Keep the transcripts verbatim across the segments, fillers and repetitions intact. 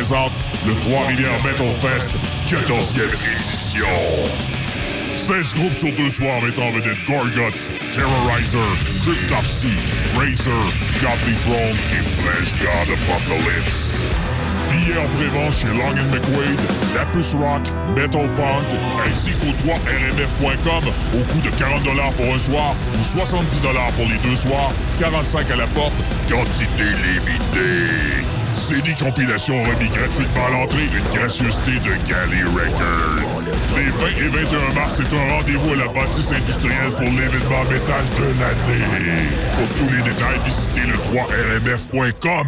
présente le Trois-Rivières Metal Fest, quatorzième édition. seize groupes sur deux soirs mettant en vedette Gorguts, Terrorizer, Cryptopsy, Razor, Godly Throne et Flesh God Apocalypse. Billets en pré-vente chez Long and McQuaid, Lapus Rock, Metal Punk, ainsi qu'au trois R M F point com au coût de quarante dollars pour un soir ou soixante-dix dollars pour les deux soirs, quarante-cinq à la porte, quantité limitée. C D compilation remis gratuitement à l'entrée, une gracieuseté de Galley Records. Les vingt et vingt et un mars, c'est un rendez-vous à la bâtisse industrielle pour l'événement métal de l'année. Pour tous les détails, visitez le trois R M F point com.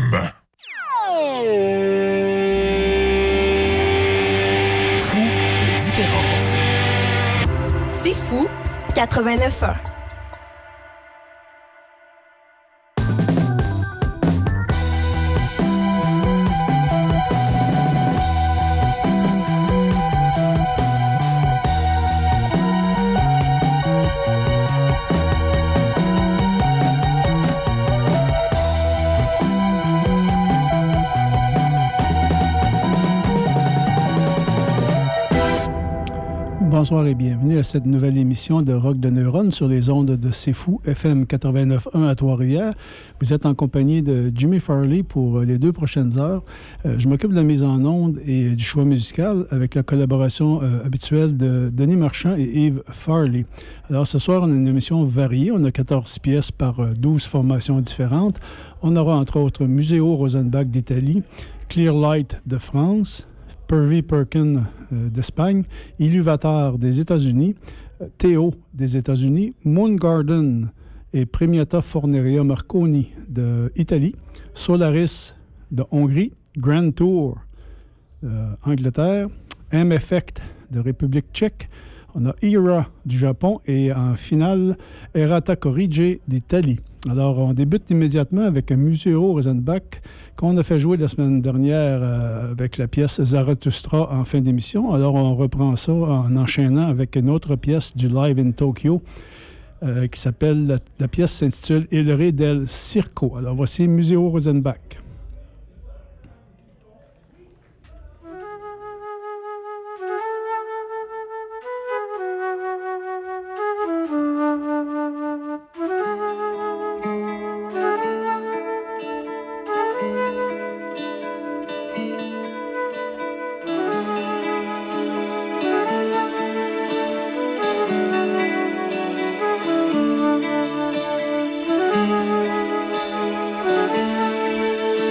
Fou de différence. C'est fou, quatre-vingt-neuf ans. Bonsoir et bienvenue à cette nouvelle émission de Rock de Neurones sur les ondes de C'est Fou, F M quatre-vingt-neuf point un à Trois-Rivières. Vous êtes en compagnie de Jimmy Farley pour les deux prochaines heures. Euh, je m'occupe de la mise en onde et du choix musical avec la collaboration euh, habituelle de Denis Marchand et Yves Farley. Alors ce soir, on a une émission variée. On a quatorze pièces par euh, douze formations différentes. On aura entre autres Museo Rosenbach d'Italie, Clearlight de France, Pervy Perkin euh, d'Espagne, Illuvatar des États-Unis, euh, Théo des États-Unis, Moon Garden et Premiata Forneria Marconi d'Italie, Solaris de Hongrie, Grand Tour d'Angleterre, M-Effect de République tchèque, on a Era du Japon et en finale, Errata Corrige d'Italie. Alors, on débute immédiatement avec un Museo Rosenbach qu'on a fait jouer la semaine dernière euh, avec la pièce Zarathustra en fin d'émission. Alors, on reprend ça en enchaînant avec une autre pièce du Live in Tokyo euh, qui s'appelle, la, la pièce s'intitule Il Re del Circo. Alors, voici Museo Rosenbach. Thank you.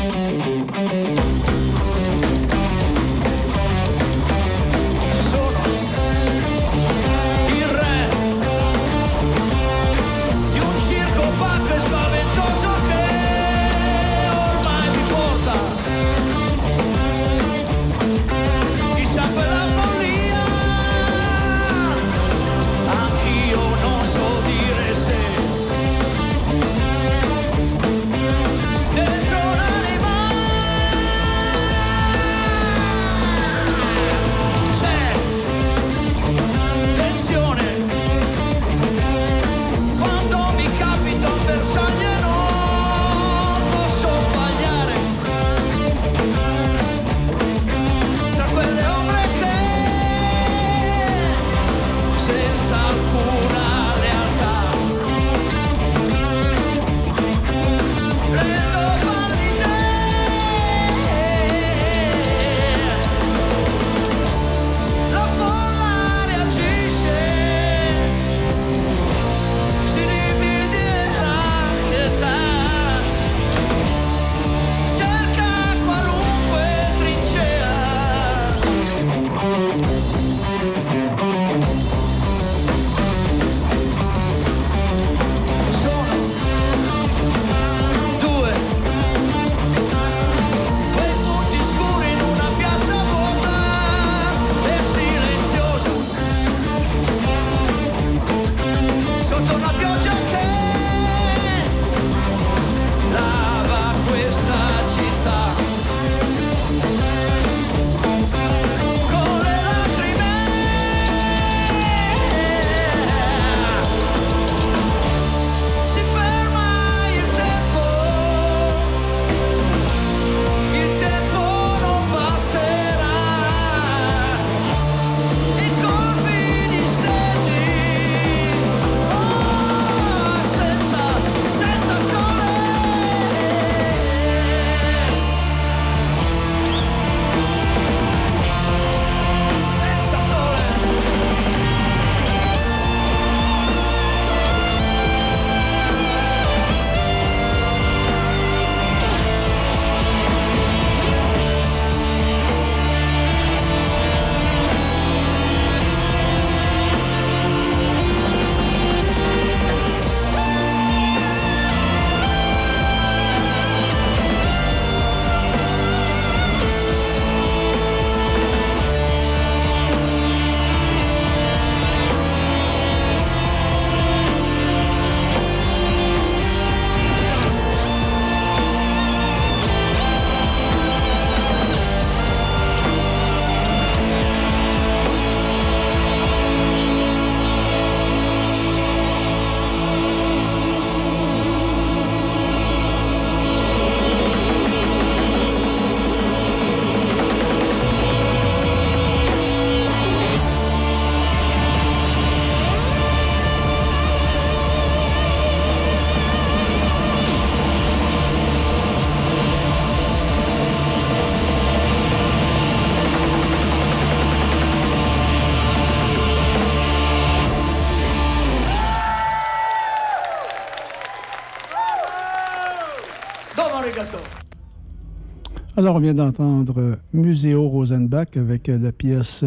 Alors, on vient d'entendre Museo Rosenbach avec la pièce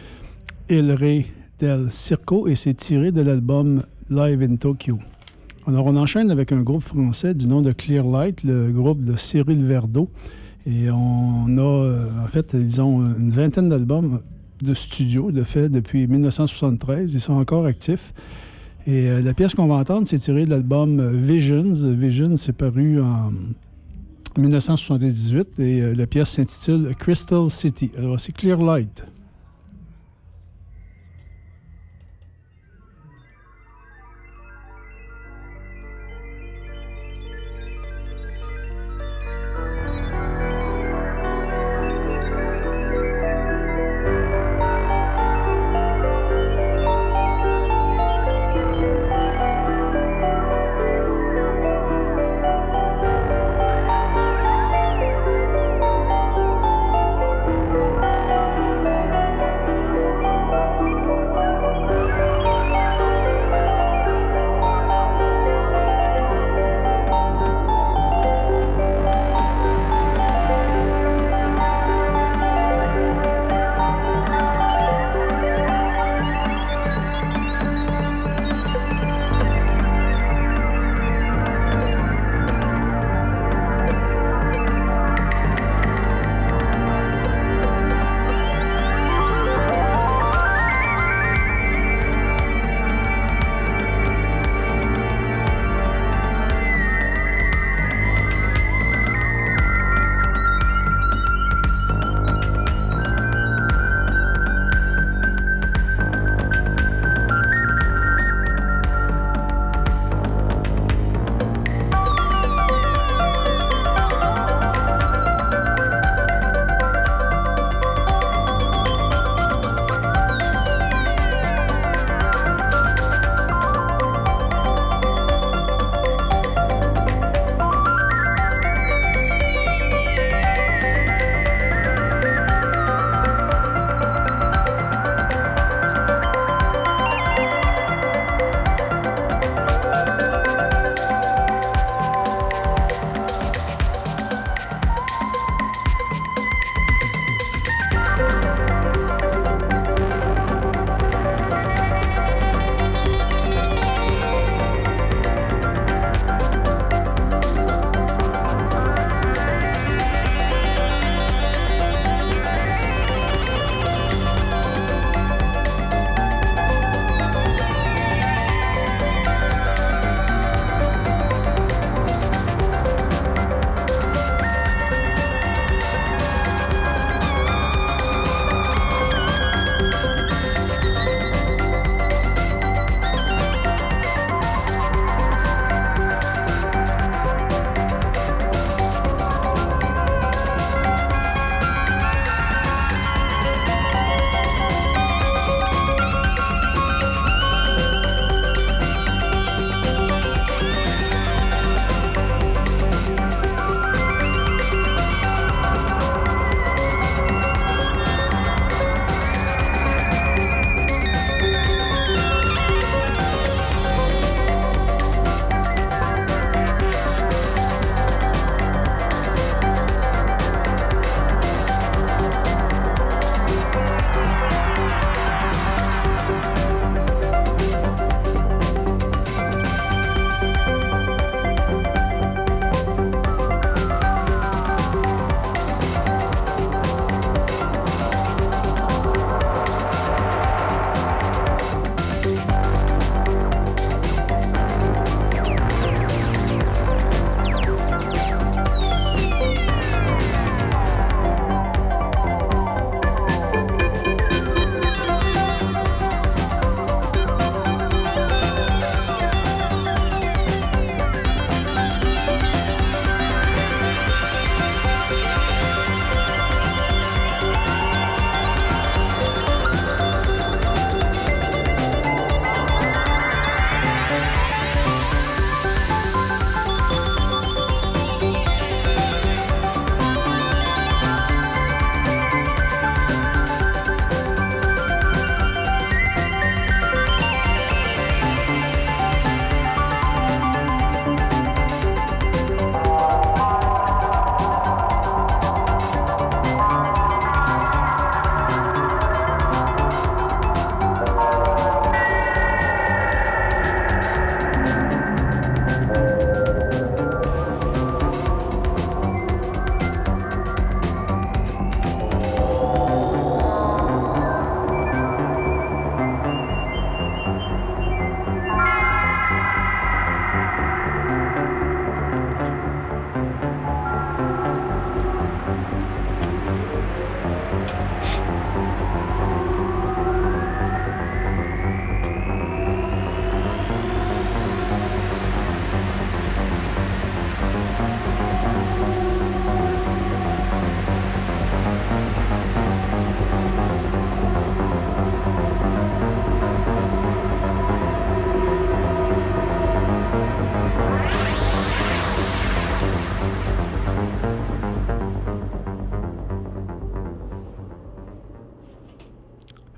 Il Re del Circo et c'est tiré de l'album Live in Tokyo. Alors, on enchaîne avec un groupe français du nom de Clearlight, le groupe de Cyril Verdeau. Et on a, en fait, ils ont une vingtaine d'albums de studio, de fait, depuis dix-neuf cent soixante-treize. Ils sont encore actifs. Et euh, la pièce qu'on va entendre, c'est tirée de l'album Visions. Visions, c'est paru en dix-neuf cent soixante-dix-huit et euh, la pièce s'intitule Crystal City. Alors, c'est Clearlight. Thank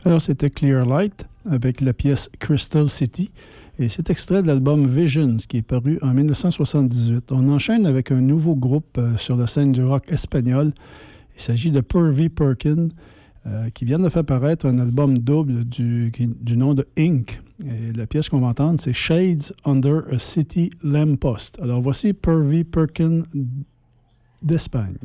Alors, c'était Clear Light avec la pièce Crystal City. Et c'est extrait de l'album Visions, qui est paru en dix-neuf cent soixante-dix-huit. On enchaîne avec un nouveau groupe euh, sur la scène du rock espagnol. Il s'agit de Pervy Perkin, euh, qui vient de faire paraître un album double du, qui, du nom de Ink. Et la pièce qu'on va entendre, c'est Shades Under a City Lamppost. Alors, voici Pervy Perkin d'Espagne.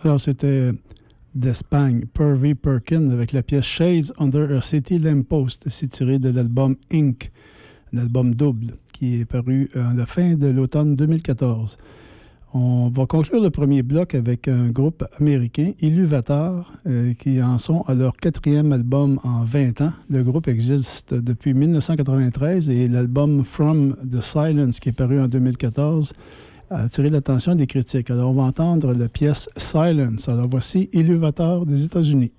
Alors, c'était d'Espagne, Purvey Perkin, avec la pièce Shades Under a City Lamppost. C'est tiré de l'album Ink, un album double, qui est paru à la fin de l'automne deux mille quatorze. On va conclure le premier bloc avec un groupe américain, Illuvatar, euh, qui en sont à leur quatrième album en vingt ans. Le groupe existe depuis dix-neuf cent quatre-vingt-treize et l'album From the Silence, qui est paru en deux mille quatorze, a attiré l'attention des critiques. Alors, on va entendre la pièce Silence. Alors, voici Illuvatar des États-Unis.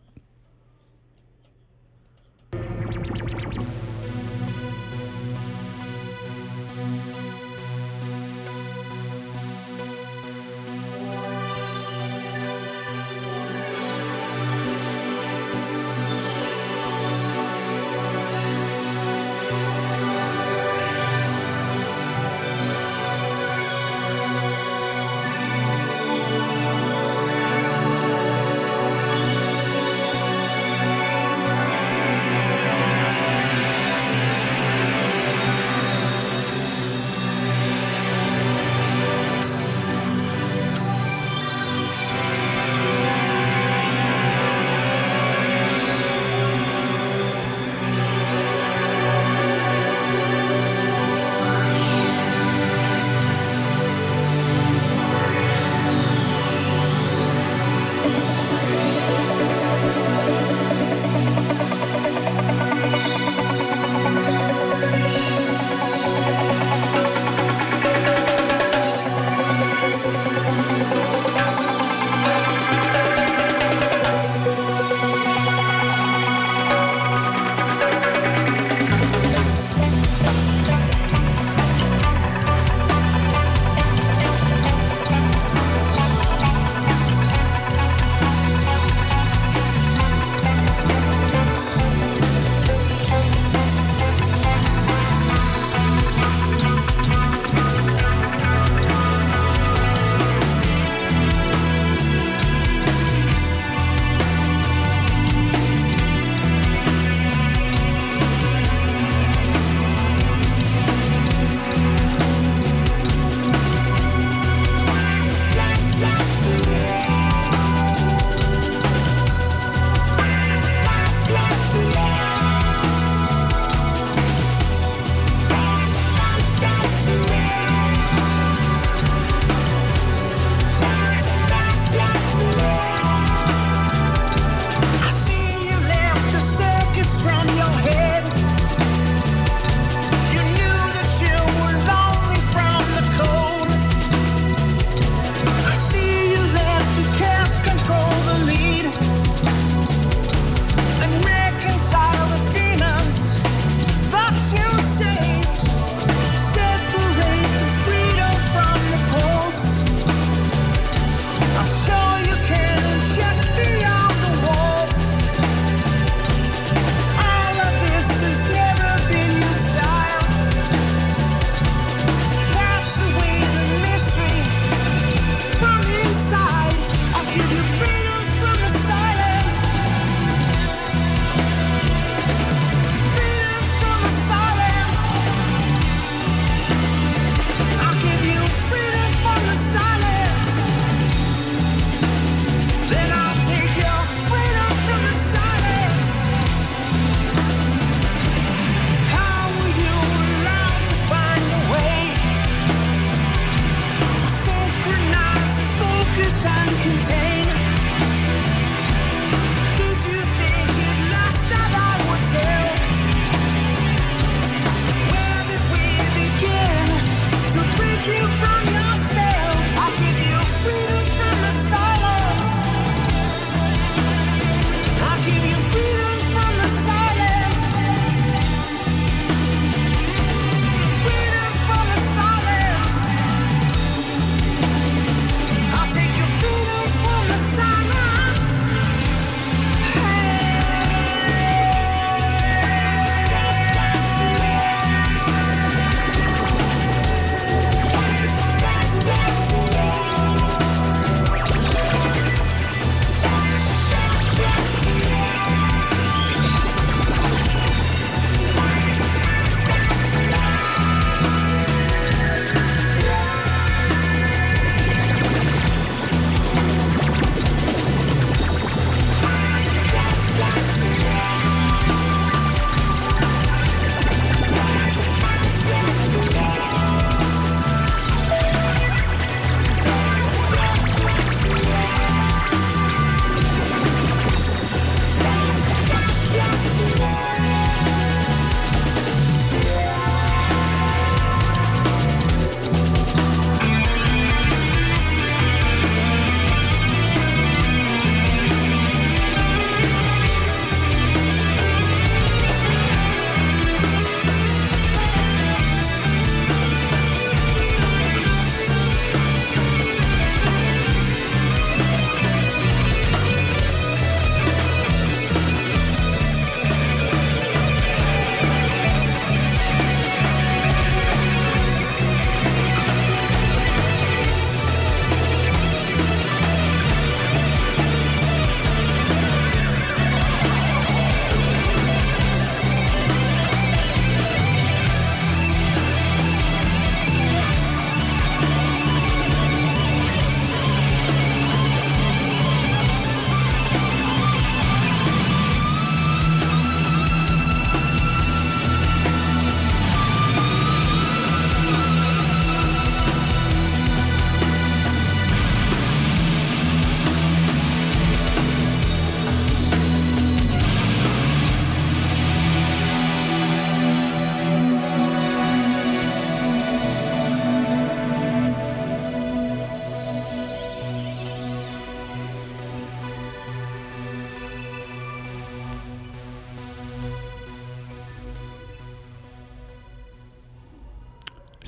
Thank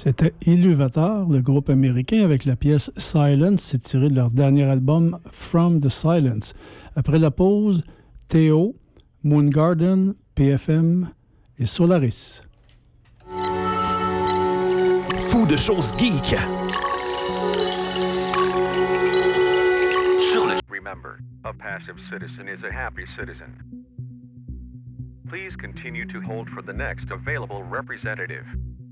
C'était Illuvatar, le groupe américain, avec la pièce Silence, c'est tiré de leur dernier album From the Silence. Après la pause, Théo, Moon Garden, P F M et Solaris. Fou de choses geek. Remember, a passive citizen is a happy citizen. Please continue to hold for the next available representative.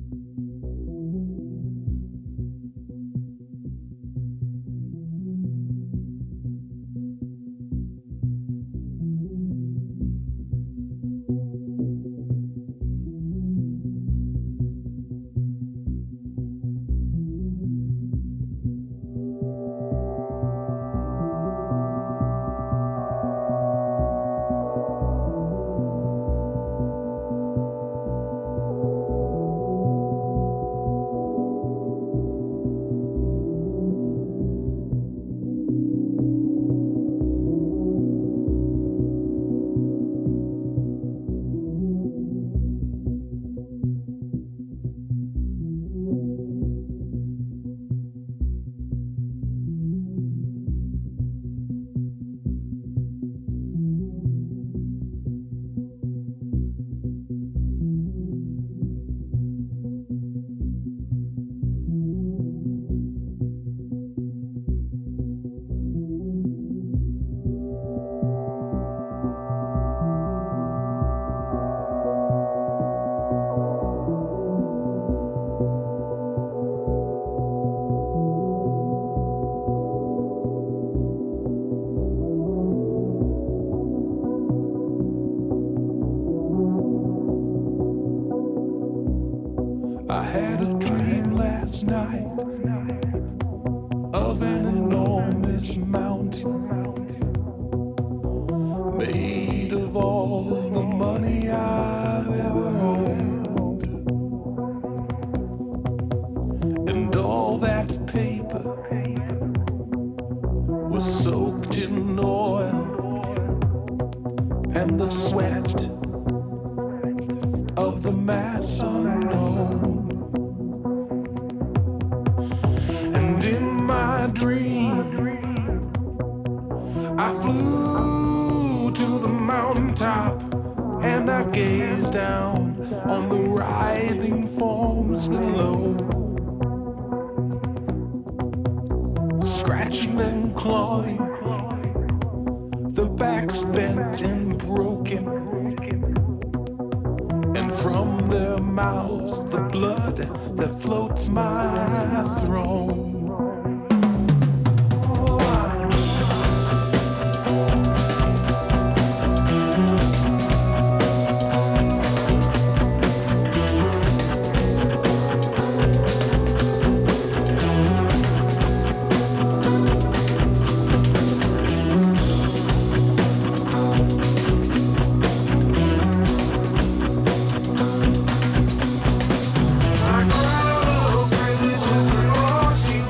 I had a dream last night of an enormous mountain made of all the money I've ever owned, and all that paper was soaked in oil and the sweat of the mass unknown. And in my dream, I flew to the mountaintop and I gazed down on the writhing forms below, scratching and clawing, the backs bent and broken, and from their mouths the blood that floats my throne. I cried, oh, religious, oh, she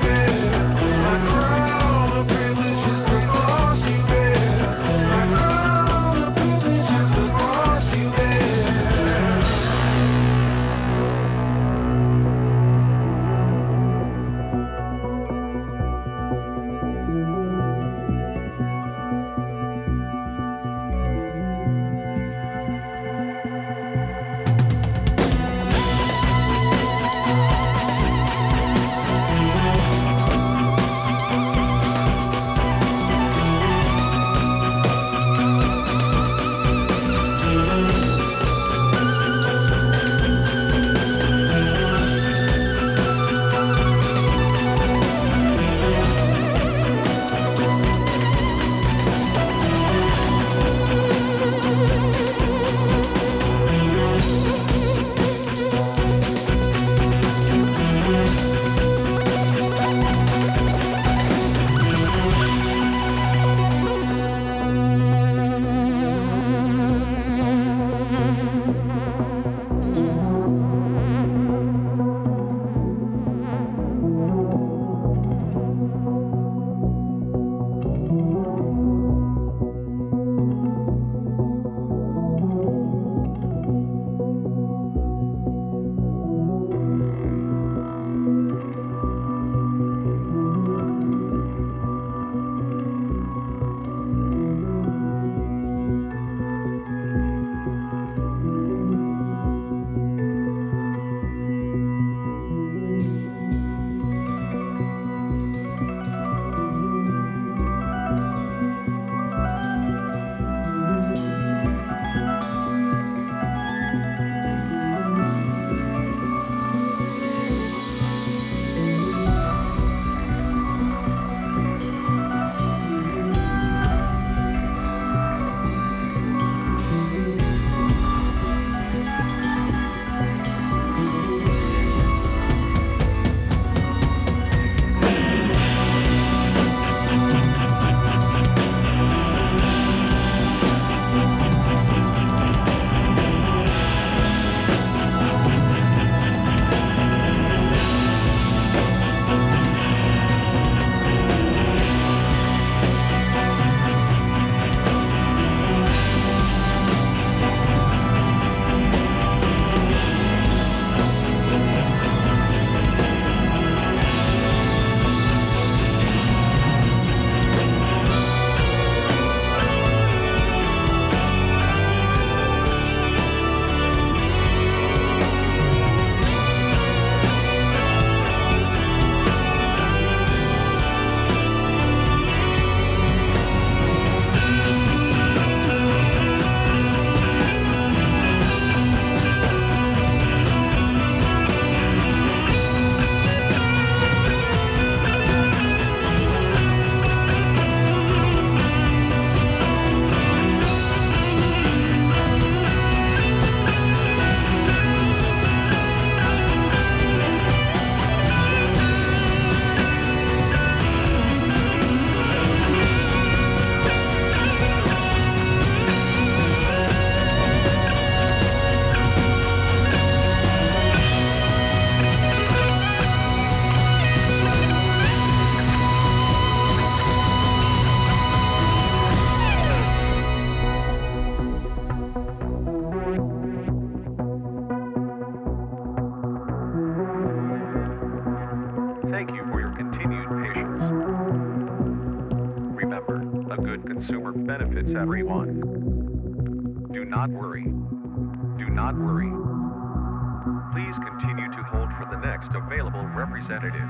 everyone. Do not worry. Do not worry. Please continue to hold for the next available representative.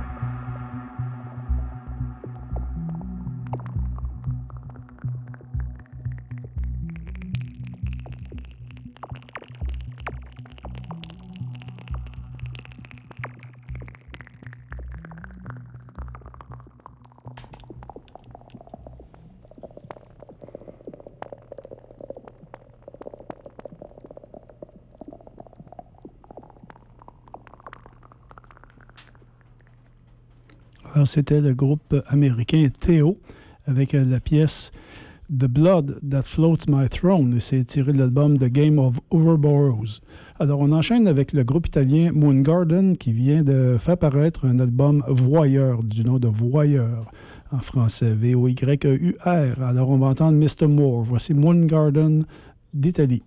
Alors, c'était le groupe américain Theo avec la pièce The Blood That Floats My Throne, et c'est tiré de l'album The Game of Ouroboros. Alors, on enchaîne avec le groupe italien Moon Garden qui vient de faire paraître un album Voyeur, du nom de Voyeur en français, V O Y E U R. Alors, on va entendre mister Moore. Voici Moon Garden d'Italie.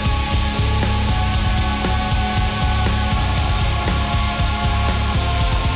Thank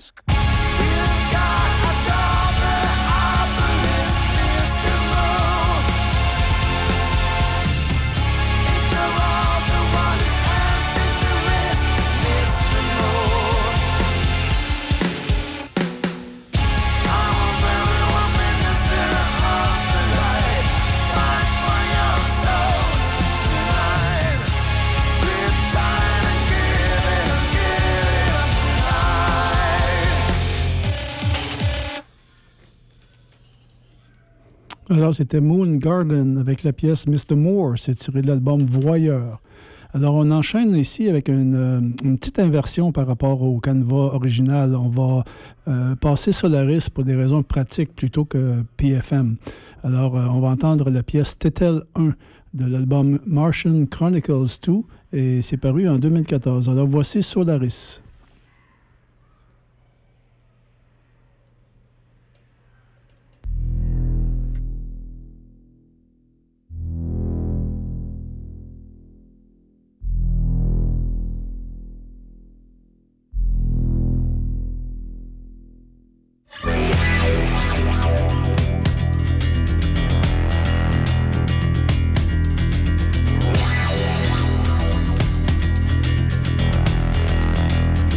Alors, c'était Moon Garden avec la pièce mister Moore. C'est tiré de l'album Voyeur. Alors, on enchaîne ici avec une, une petite inversion par rapport au canevas original. On va euh, passer Solaris pour des raisons pratiques plutôt que P F M. Alors, euh, on va entendre la pièce Tétel un de l'album Martian Chronicles deux et c'est paru en deux mille quatorze. Alors, voici Solaris. We'll be right back.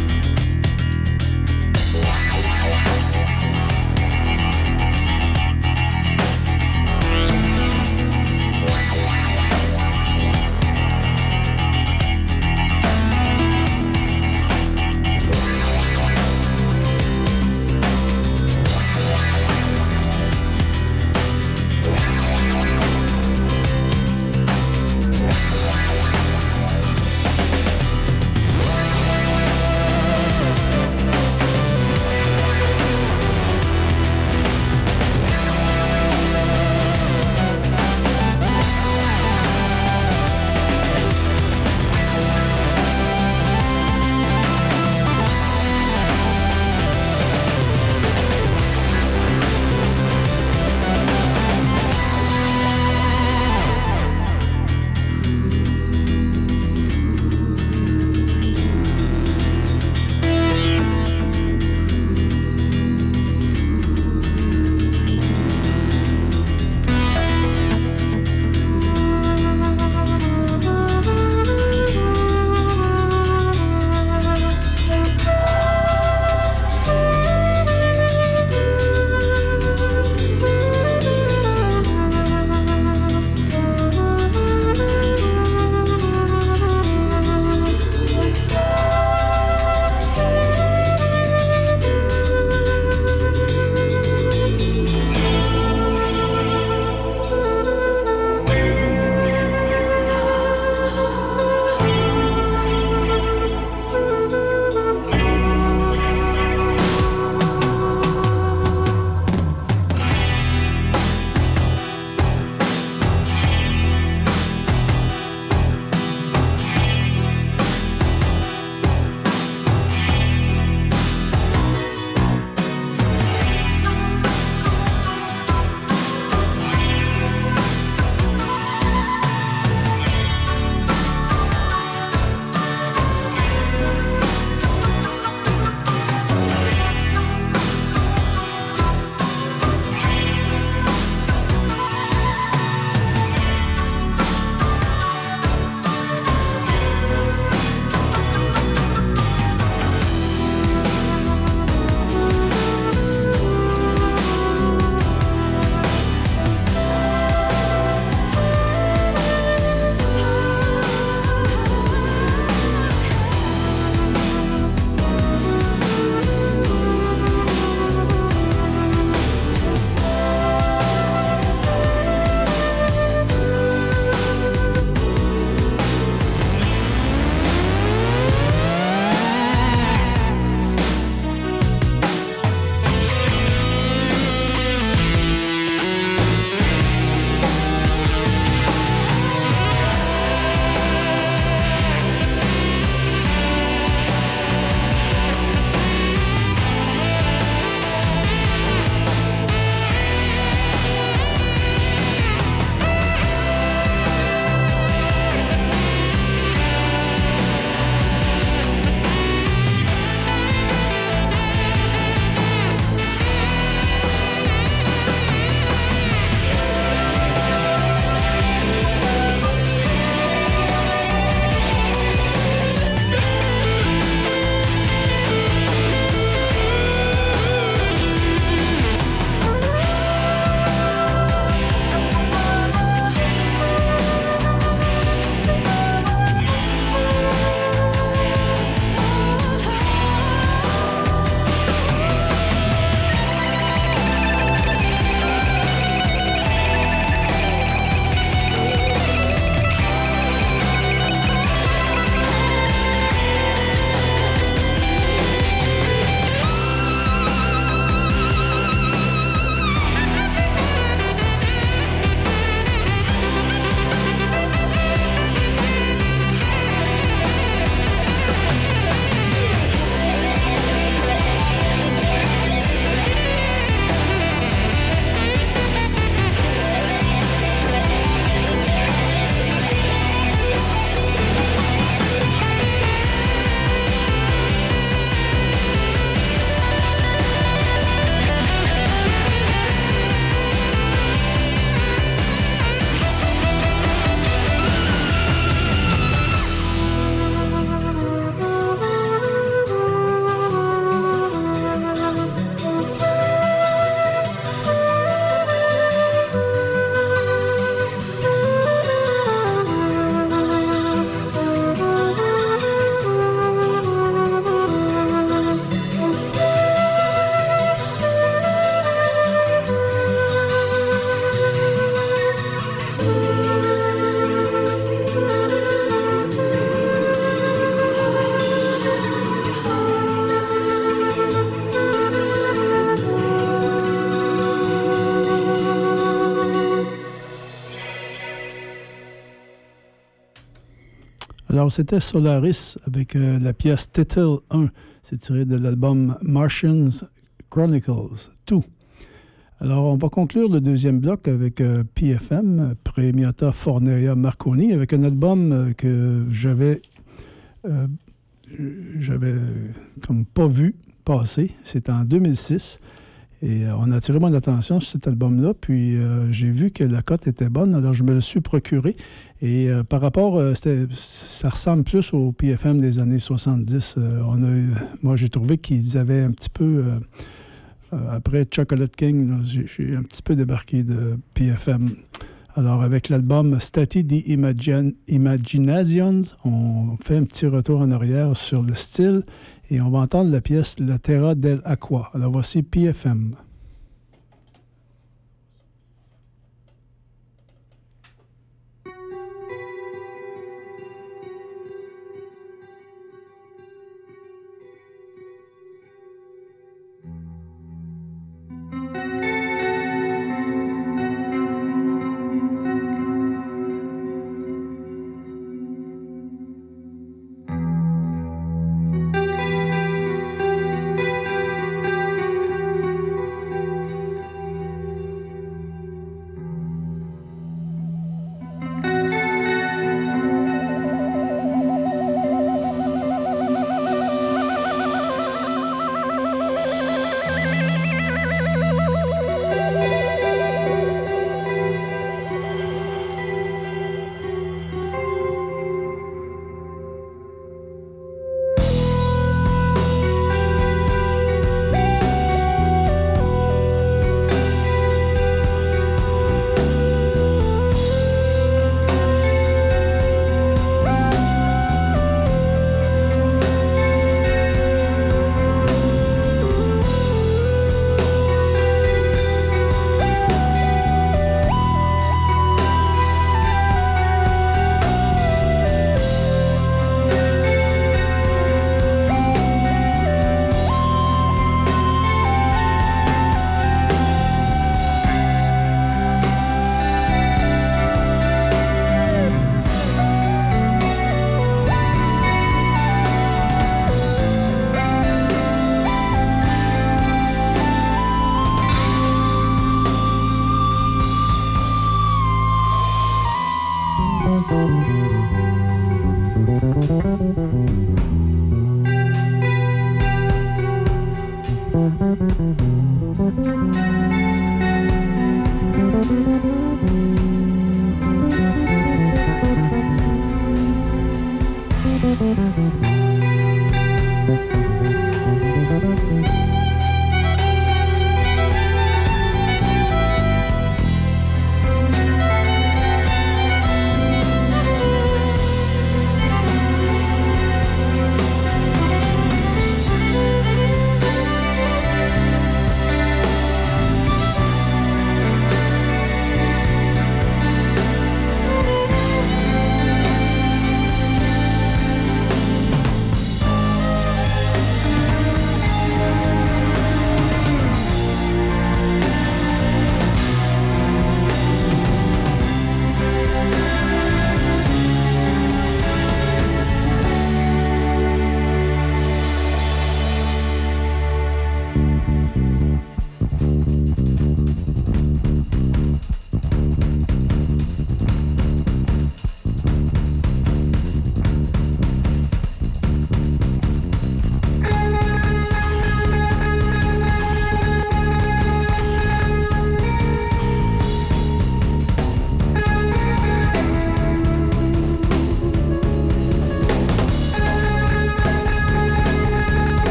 Alors, c'était Solaris avec euh, la pièce Title un. C'est tiré de l'album Martians Chronicles deux. Alors, on va conclure le deuxième bloc avec euh, P F M, Premiata Forneria Marconi, avec un album euh, que j'avais, euh, j'avais comme pas vu passer. C'est en deux mille six. Et euh, on a attiré mon attention sur cet album-là, puis euh, j'ai vu que la cote était bonne, alors je me le suis procuré. Et euh, par rapport, euh, ça ressemble plus au P F M des années soixante-dix. Euh, on a eu, moi, j'ai trouvé qu'ils avaient un petit peu, euh, euh, après Chocolate King, là, j'ai, j'ai un petit peu débarqué de P F M. Alors, avec l'album Stati di Imagine, Imaginations, on fait un petit retour en arrière sur le style et on va entendre la pièce La Terra del Aqua. Alors, voici P F M.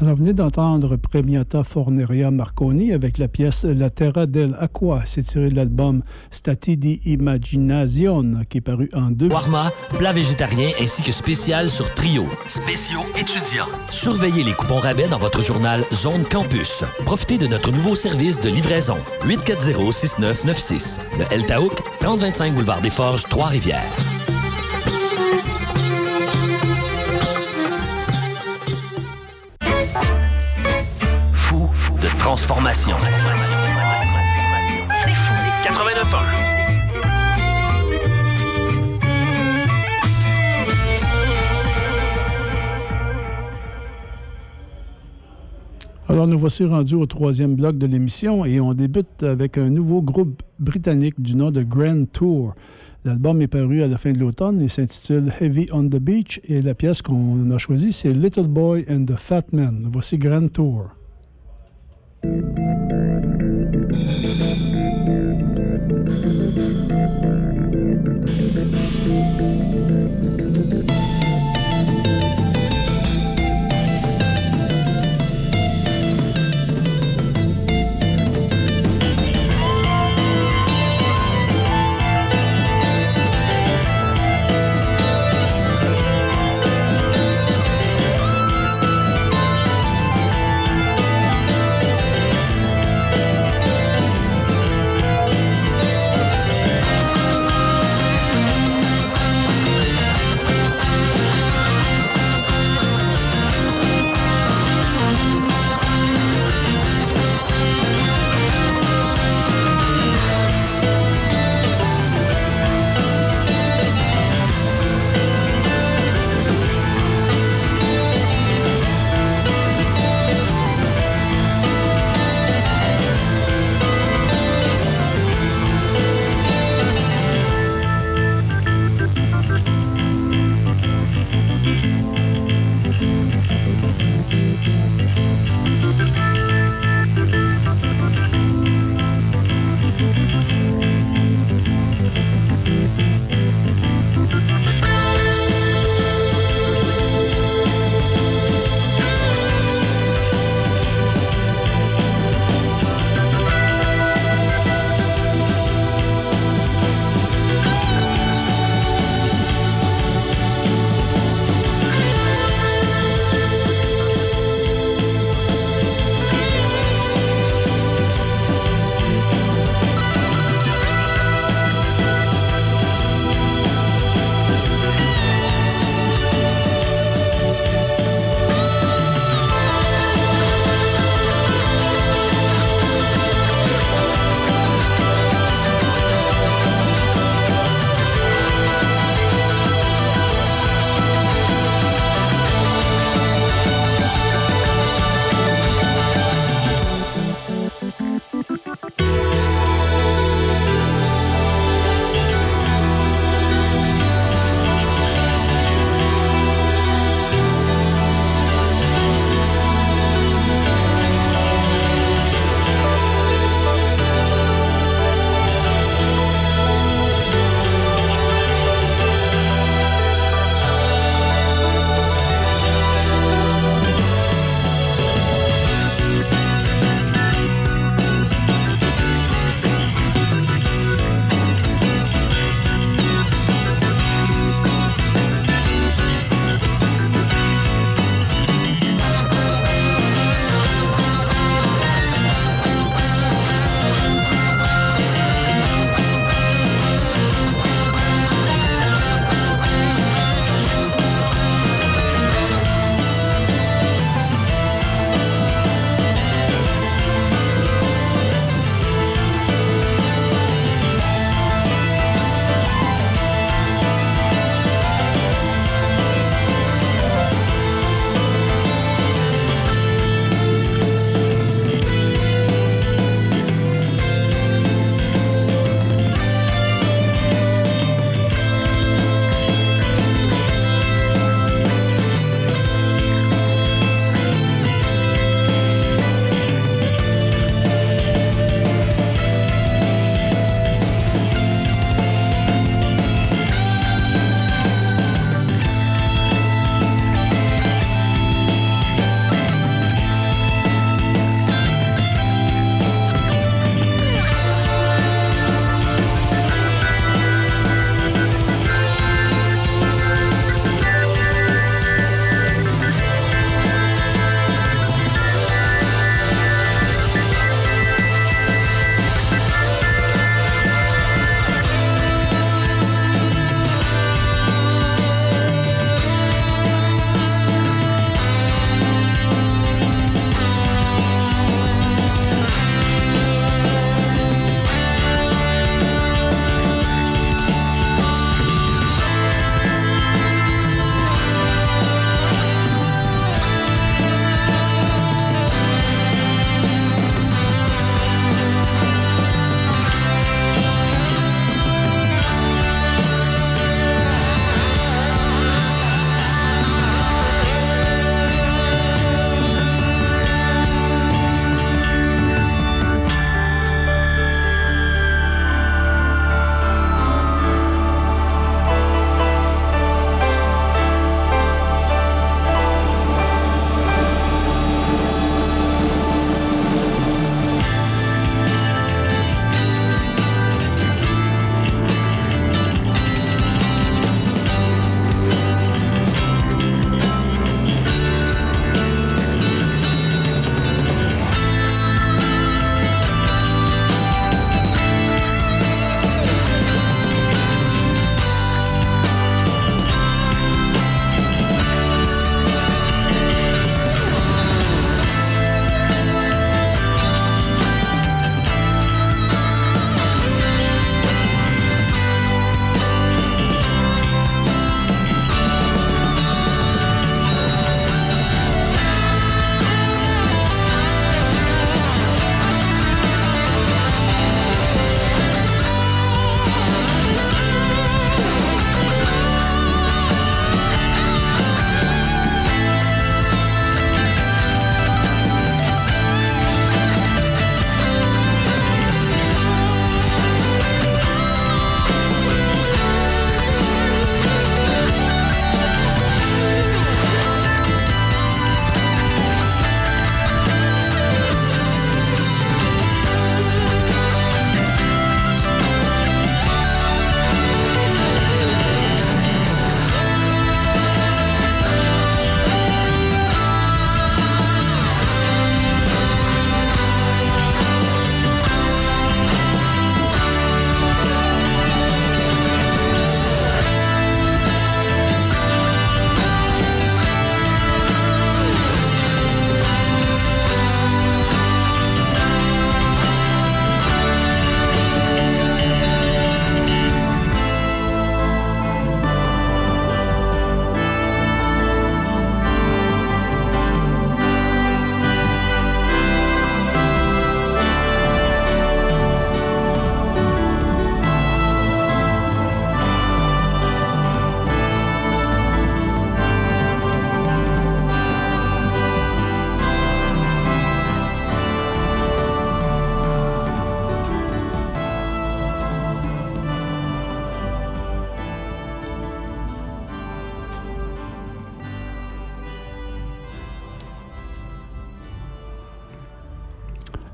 Alors, vous venez d'entendre Premiata Forneria Marconi avec la pièce La Terra dell'Acqua. C'est tiré de l'album Stati di Immaginazione qui est paru en deux. Warma, plat végétarien ainsi que spécial sur Trio. Spéciaux étudiants. Surveillez les coupons rabais dans votre journal Zone Campus. Profitez de notre nouveau service de livraison. huit quatre zéro six neuf neuf six. Le El Taouk, trente vingt-cinq boulevard des Forges, Trois-Rivières. De transformation. C'est fou. quatre-vingt-neuf ans. Alors, nous voici rendus au troisième bloc de l'émission et on débute avec un nouveau groupe britannique du nom de Grand Tour. L'album est paru à la fin de l'automne et s'intitule Heavy on the Beach et la pièce qu'on a choisie, c'est Little Boy and the Fat Man. Voici Grand Tour. Thank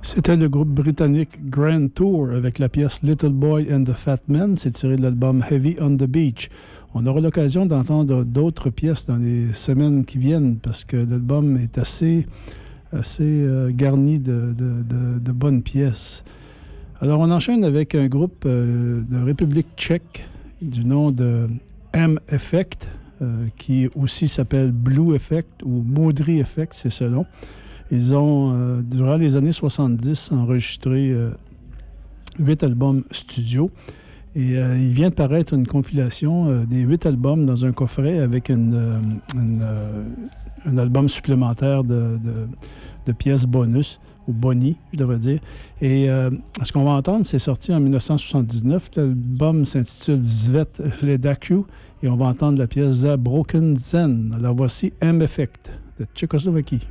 C'était le groupe britannique Grand Tour avec la pièce Little Boy and the Fat Man. C'est tiré de l'album Heavy on the Beach. On aura l'occasion d'entendre d'autres pièces dans les semaines qui viennent parce que l'album est assez, assez euh, garni de, de, de, de bonnes pièces. Alors, on enchaîne avec un groupe euh, de République tchèque du nom de M-Effect, euh, qui aussi s'appelle Blue Effect ou Maudry Effect, c'est selon. Ils ont, euh, durant les années soixante-dix, enregistré euh, huit albums studio. Et euh, il vient de paraître une compilation euh, des huit albums dans un coffret avec une, euh, une, euh, un album supplémentaire de, de, de pièces bonus, ou boni, je devrais dire. Et euh, ce qu'on va entendre, c'est sorti en dix-neuf cent soixante-dix-neuf. L'album s'intitule Zvet Ledaku et on va entendre la pièce Za Broken Zen. Alors voici M-Effect de Tchécoslovaquie.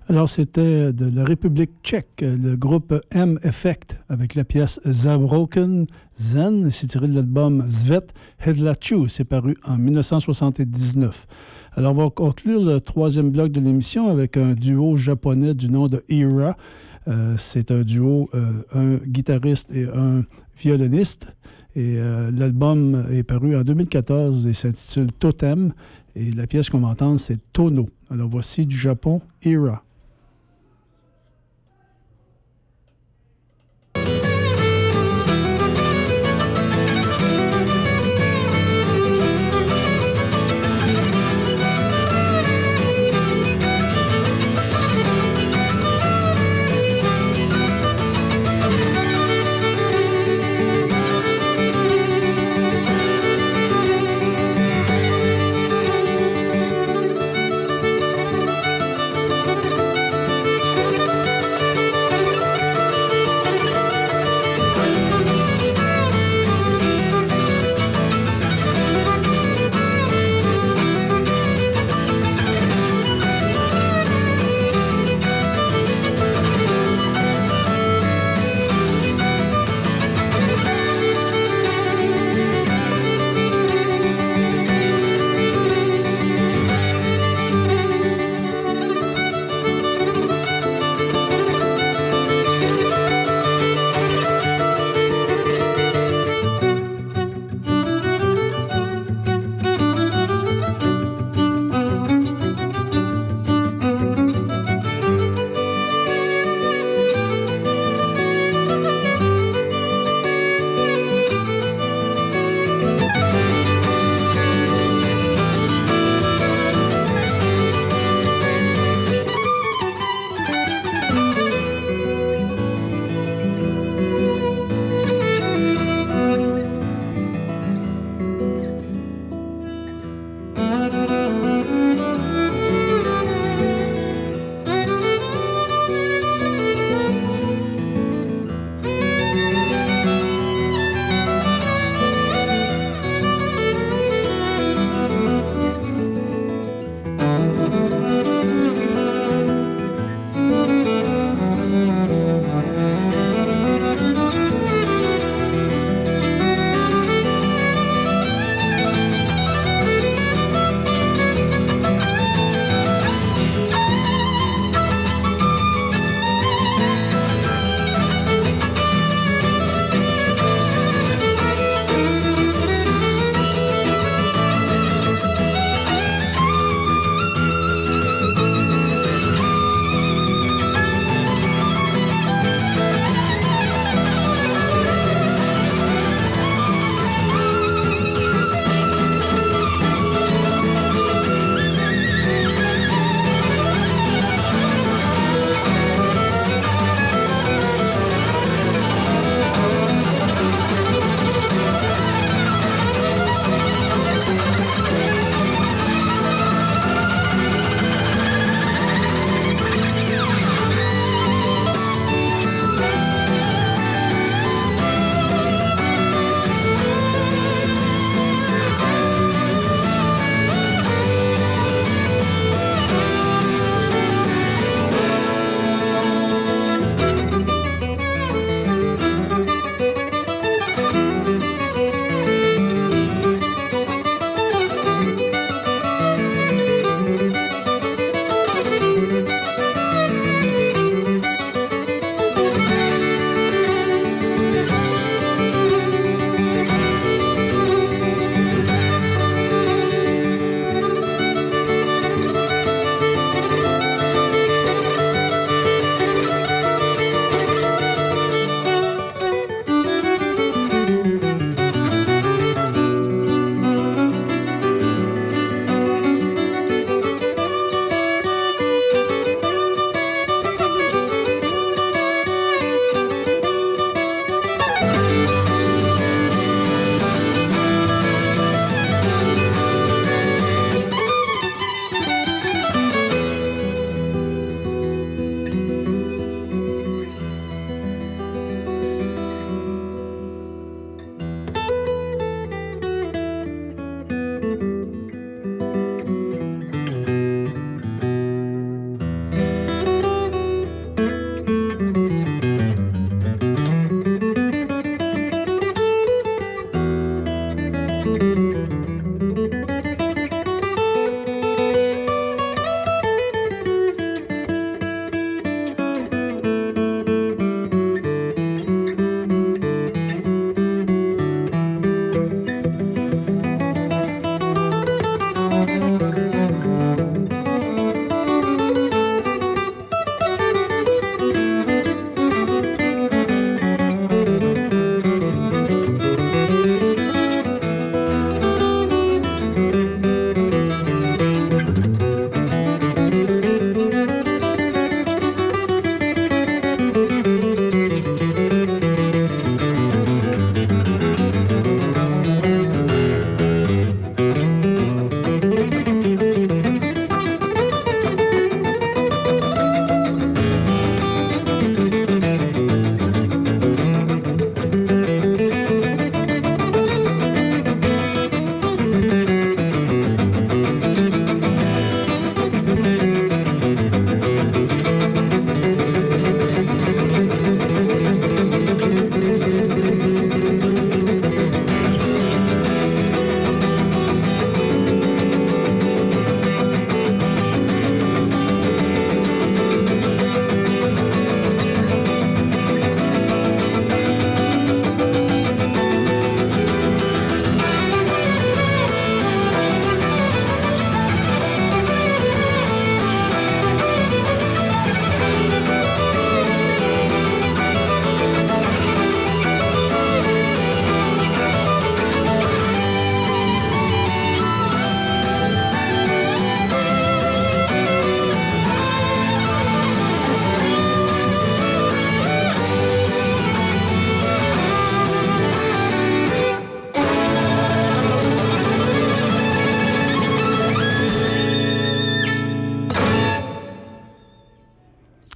Alors, c'était de la République tchèque, le groupe M-Effect, avec la pièce Zabroken Zen. C'est tiré de l'album Svet Hedlachu. C'est paru en dix-neuf cent soixante-dix-neuf. Alors, on va conclure le troisième bloc de l'émission avec un duo japonais du nom de Era. Euh, c'est un duo, euh, un guitariste et un violoniste. Et euh, l'album est paru en deux mille quatorze et s'intitule Totem. Et la pièce qu'on va entendre, c'est Tono. Alors, voici du Japon, Era. Thank you.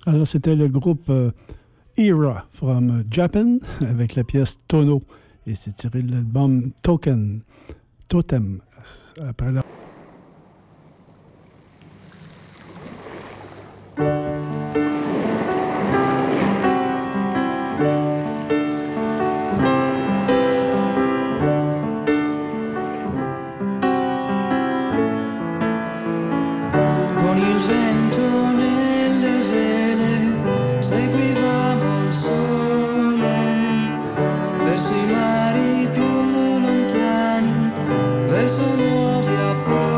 Alors, c'était le groupe euh, Era from Japan avec la pièce Tono. Et c'est tiré de l'album Token, Totem. Après la... Verso nuovi approcci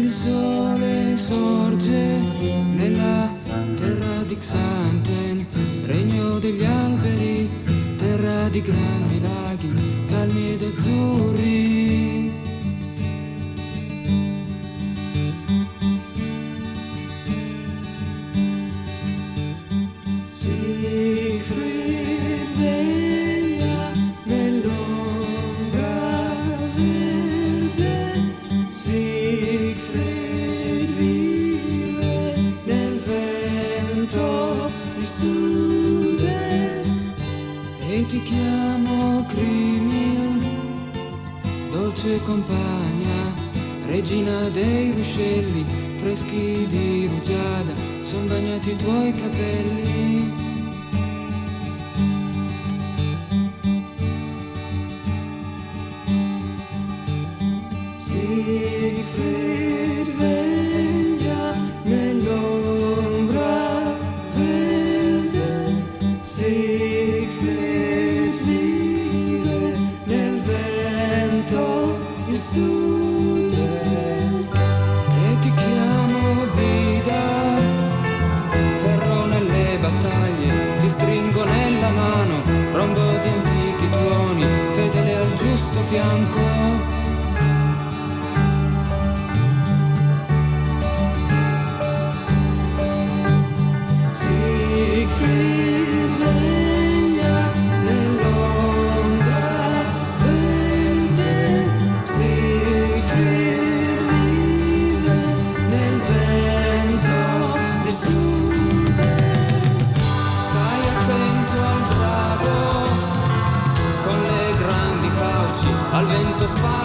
il sole sorge nella terra di Xanten, regno degli alberi, terra di grandi laghi, calmi ed azzurri. Siegfried veglia nell'ombra verde, Siegfried vive nel vento di sud-est, e ti chiamo Crimil, dolce compagna, regina dei ruscelli, freschi di rugiada, son bagnati i tuoi capelli. Siegfried veglia nell'ombra verde, Siegfried vive nel vento di sud-est, e ti chiamo Vidar, ferro nelle battaglie, ti stringo nella mano, rombo di antichi tuoni, fedele al giusto fianco. Siegfried veglia nell'ombra verde, Siegfried vive nel vento di sud-est. Stai attento al drago, con le grandi fauci, al vento spazio.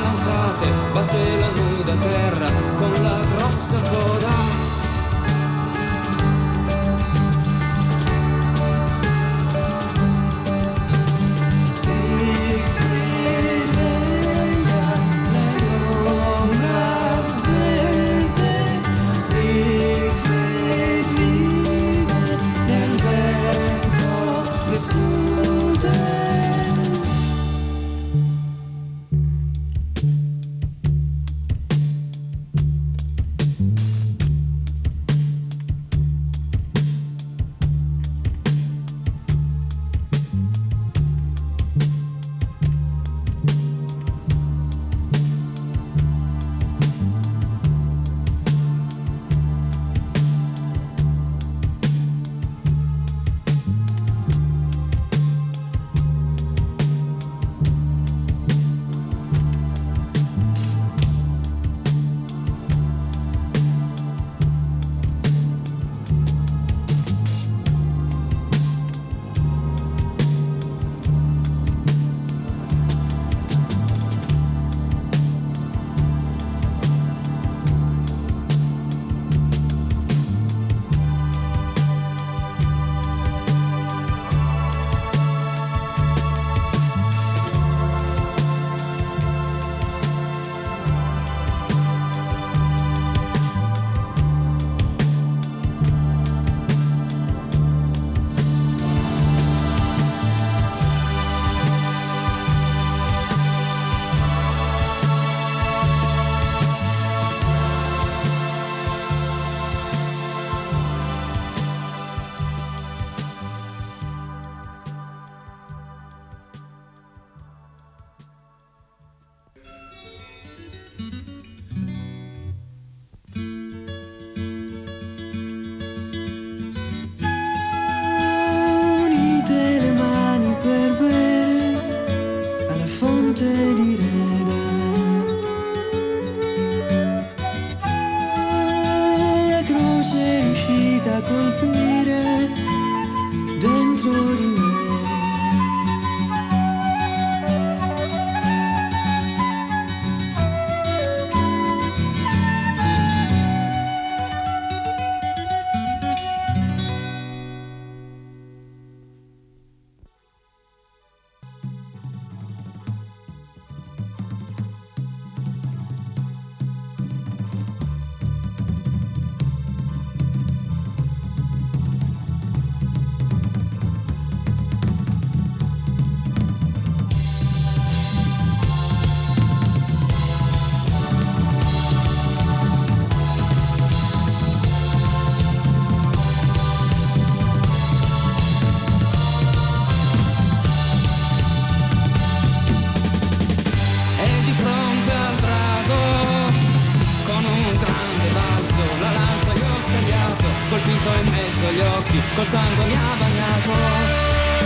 gli occhi, col sangue mi ha bagnato.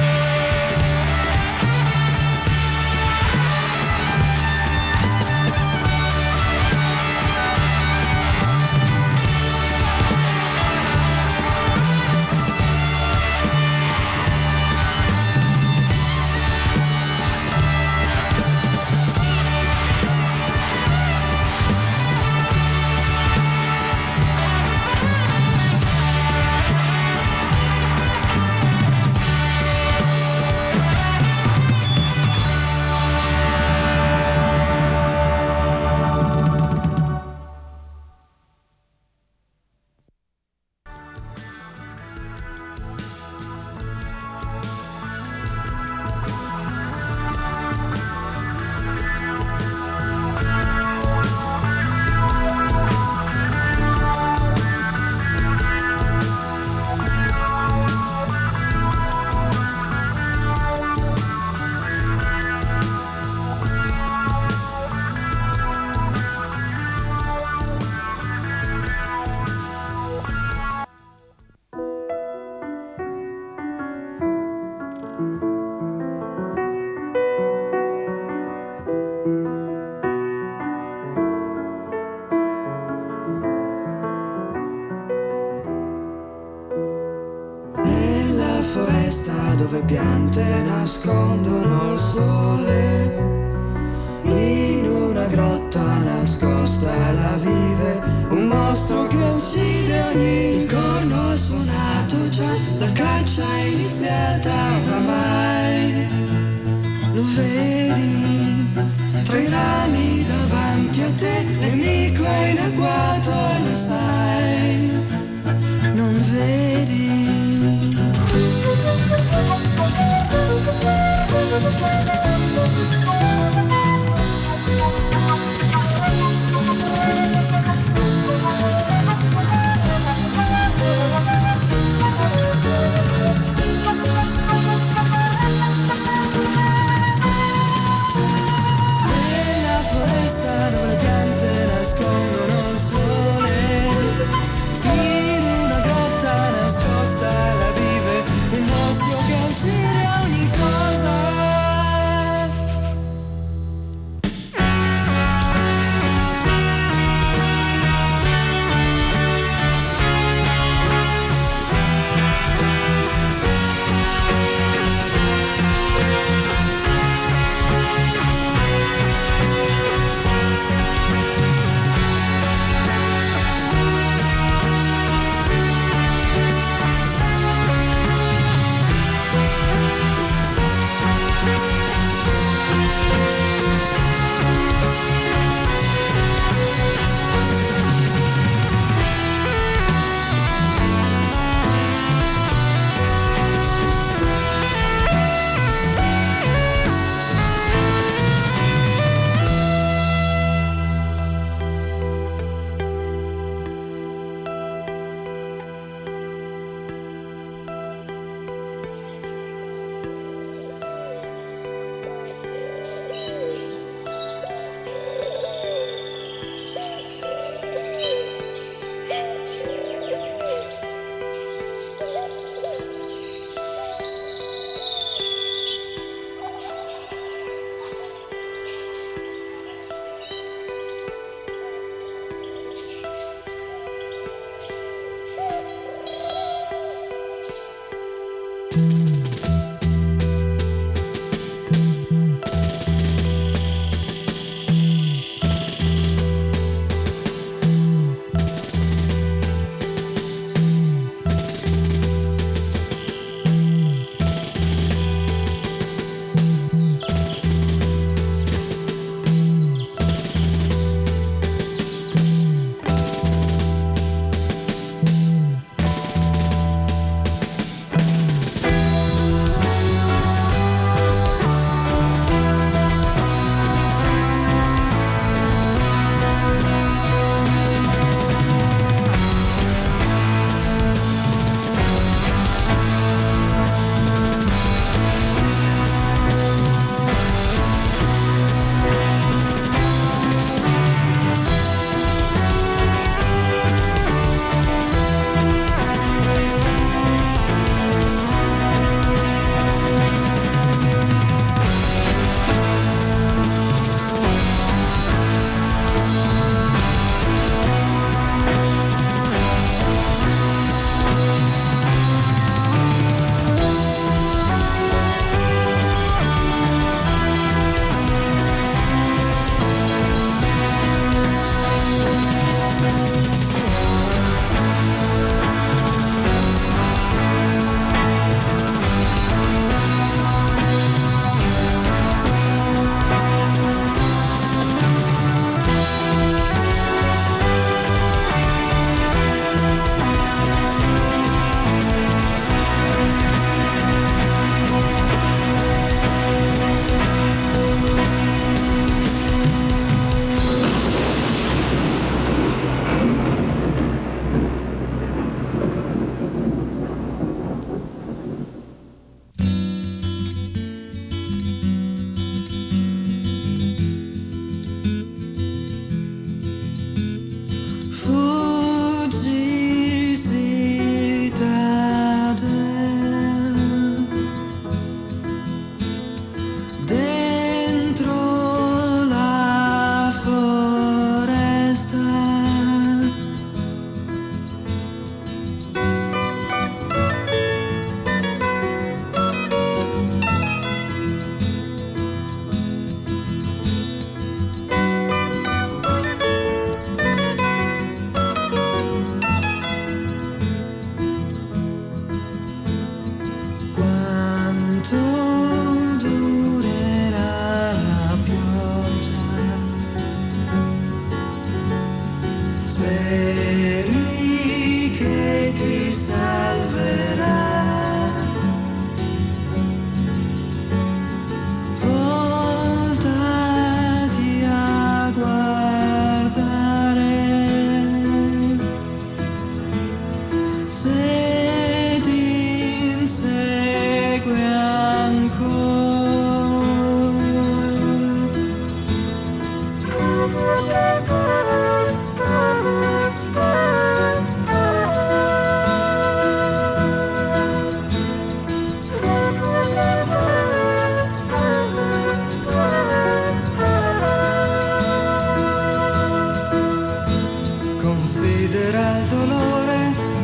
Dove piante nascondono il sole, in una grotta nascosta la vive un mostro che uccide ogni. Il corno ha suonato già, la caccia è iniziata oramai. Lo vedi, tra i rami davanti a te, nemico è in agguato e lo sai, non vedi. Nella foresta dove le piante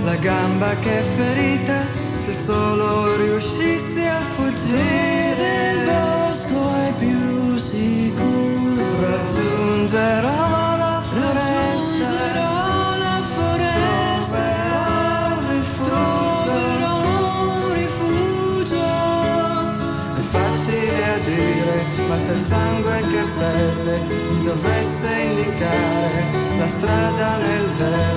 la gamba che è ferita, se solo riuscissi a fuggire il bosco è più sicuro. Raggiungerò la foresta, la foresta, troverò un rifugio. È facile a dire, ma se il sangue che perde dovesse indicare la strada nel verde,